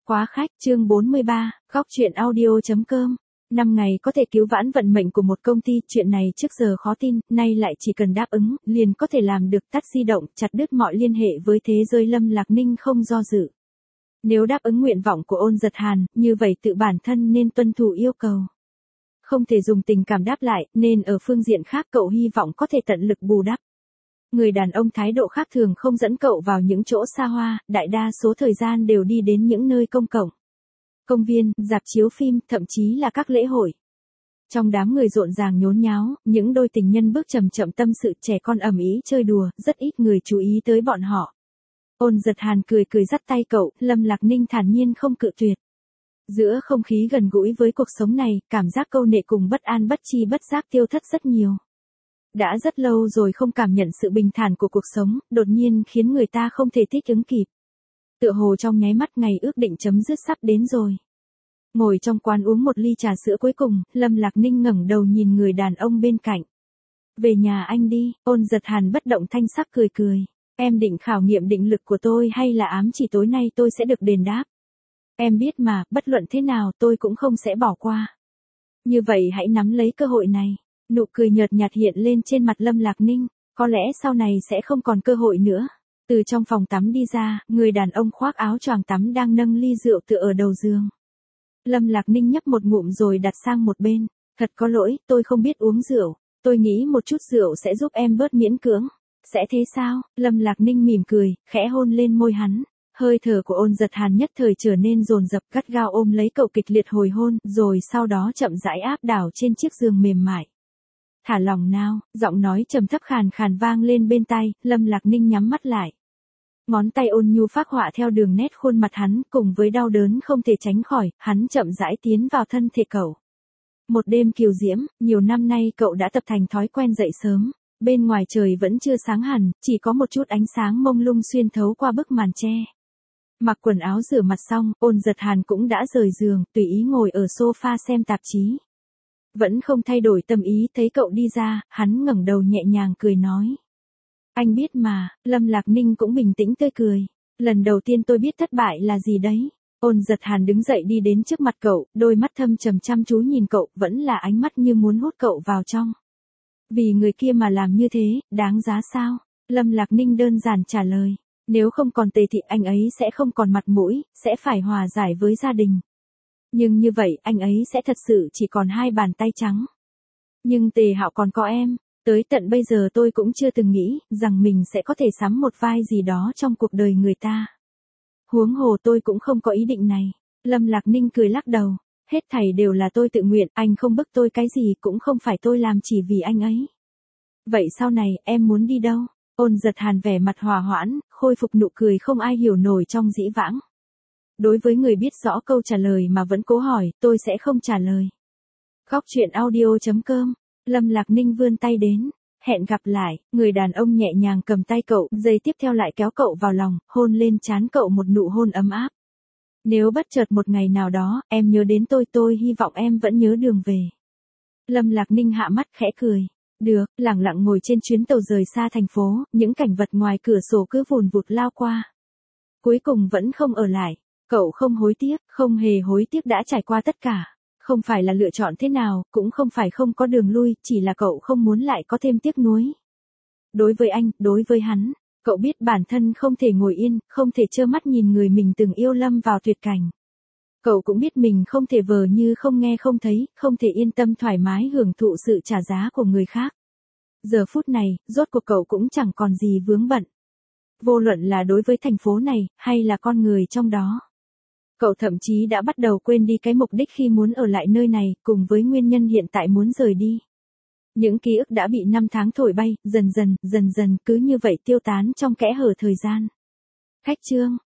Quá khách, chương 43, góc chuyện audio.com. 5 ngày có thể cứu vãn vận mệnh của một công ty, chuyện này trước giờ khó tin, nay lại chỉ cần đáp ứng, liền có thể làm được. Tắt di động, chặt đứt mọi liên hệ với thế giới. Lâm Lạc Ninh không do dự. Nếu đáp ứng nguyện vọng của Ôn Giật Hàn, như vậy tự bản thân nên tuân thủ yêu cầu. Không thể dùng tình cảm đáp lại, nên ở phương diện khác cậu hy vọng có thể tận lực bù đắp. Người đàn ông thái độ khác thường không dẫn cậu vào những chỗ xa hoa, đại đa số thời gian đều đi đến những nơi công cộng. Công viên, rạp chiếu phim, thậm chí là các lễ hội. Trong đám người rộn ràng nhốn nháo, những đôi tình nhân bước chậm chậm tâm sự, trẻ con ầm ĩ chơi đùa, rất ít người chú ý tới bọn họ. Ôn Giật Hàn cười cười dắt tay cậu, Lâm Lạc Ninh thản nhiên không cự tuyệt. Giữa không khí gần gũi với cuộc sống này, cảm giác câu nệ cùng bất an bất chi bất giác tiêu thất rất nhiều. Đã rất lâu rồi không cảm nhận sự bình thản của cuộc sống, đột nhiên khiến người ta không thể thích ứng kịp. Tựa hồ trong nháy mắt ngày ước định chấm dứt sắp đến rồi. Ngồi trong quán uống một ly trà sữa cuối cùng, Lâm Lạc Ninh ngẩng đầu nhìn người đàn ông bên cạnh. Về nhà anh đi. Ôn Giật Hàn bất động thanh sắc cười cười. Em định khảo nghiệm định lực của tôi hay là ám chỉ tối nay tôi sẽ được đền đáp? Em biết mà, bất luận thế nào tôi cũng không sẽ bỏ qua. Như vậy hãy nắm lấy cơ hội này. Nụ cười nhợt nhạt hiện lên trên mặt Lâm Lạc Ninh, có lẽ sau này sẽ không còn cơ hội nữa. Từ trong phòng tắm đi ra, người đàn ông khoác áo choàng tắm đang nâng ly rượu tựa ở đầu giường. Lâm Lạc Ninh nhấp một ngụm rồi đặt sang một bên. Thật có lỗi, tôi không biết uống rượu. Tôi nghĩ một chút rượu sẽ giúp em bớt miễn cưỡng. Sẽ thế sao? Lâm Lạc Ninh mỉm cười, khẽ hôn lên môi hắn. Hơi thở của Ôn Giật Hàn nhất thời trở nên dồn dập, gắt gao ôm lấy cậu kịch liệt hồi hôn, rồi sau đó chậm rãi áp đảo trên chiếc giường mềm mại. Thả lòng nào, giọng nói trầm thấp khàn khàn vang lên bên tai, Lâm Lạc Ninh nhắm mắt lại. Ngón tay ôn nhu phác họa theo đường nét khuôn mặt hắn, cùng với đau đớn không thể tránh khỏi, hắn chậm rãi tiến vào thân thể cậu. Một đêm kiều diễm, nhiều năm nay cậu đã tập thành thói quen dậy sớm, bên ngoài trời vẫn chưa sáng hẳn, chỉ có một chút ánh sáng mông lung xuyên thấu qua bức màn che. Mặc quần áo rửa mặt xong, Ôn Giật Hàn cũng đã rời giường, tùy ý ngồi ở sofa xem tạp chí. Vẫn không thay đổi tâm ý, thấy cậu đi ra, hắn ngẩng đầu nhẹ nhàng cười nói. Anh biết mà. Lâm Lạc Ninh cũng bình tĩnh tươi cười. Lần đầu tiên tôi biết thất bại là gì đấy. Ôn Giật Hàn đứng dậy đi đến trước mặt cậu, đôi mắt thâm trầm chăm chú nhìn cậu, vẫn là ánh mắt như muốn hút cậu vào trong. Vì người kia mà làm như thế, đáng giá sao? Lâm Lạc Ninh đơn giản trả lời. Nếu không còn Tề thì anh ấy sẽ không còn mặt mũi, sẽ phải hòa giải với gia đình. Nhưng như vậy, anh ấy sẽ thật sự chỉ còn hai bàn tay trắng. Nhưng Tề Hạo còn có em, tới tận bây giờ tôi cũng chưa từng nghĩ rằng mình sẽ có thể sắm một vai gì đó trong cuộc đời người ta. Huống hồ tôi cũng không có ý định này. Lâm Lạc Ninh cười lắc đầu, hết thảy đều là tôi tự nguyện, anh không bức tôi cái gì, cũng không phải tôi làm chỉ vì anh ấy. Vậy sau này, em muốn đi đâu? Ôn Giật Hàn vẻ mặt hòa hoãn, khôi phục nụ cười không ai hiểu nổi trong dĩ vãng. Đối với người biết rõ câu trả lời mà vẫn cố hỏi, tôi sẽ không trả lời. Góc chuyện audio.com. Lâm Lạc Ninh vươn tay đến. Hẹn gặp lại. Người đàn ông nhẹ nhàng cầm tay cậu, giây tiếp theo lại kéo cậu vào lòng, hôn lên trán cậu một nụ hôn ấm áp. Nếu bất chợt một ngày nào đó, em nhớ đến tôi hy vọng em vẫn nhớ đường về. Lâm Lạc Ninh hạ mắt khẽ cười. Được, lẳng lặng ngồi trên chuyến tàu rời xa thành phố, những cảnh vật ngoài cửa sổ cứ vùn vụt lao qua. Cuối cùng vẫn không ở lại. Cậu không hối tiếc, không hề hối tiếc đã trải qua tất cả. Không phải là lựa chọn thế nào, cũng không phải không có đường lui, chỉ là cậu không muốn lại có thêm tiếc nuối. Đối với anh, đối với hắn, cậu biết bản thân không thể ngồi yên, không thể trơ mắt nhìn người mình từng yêu lâm vào tuyệt cảnh. Cậu cũng biết mình không thể vờ như không nghe không thấy, không thể yên tâm thoải mái hưởng thụ sự trả giá của người khác. Giờ phút này, rốt cuộc cậu cũng chẳng còn gì vướng bận. Vô luận là đối với thành phố này, hay là con người trong đó. Cậu thậm chí đã bắt đầu quên đi cái mục đích khi muốn ở lại nơi này, cùng với nguyên nhân hiện tại muốn rời đi. Những ký ức đã bị năm tháng thổi bay, dần dần cứ như vậy tiêu tán trong kẽ hở thời gian. Khách chương.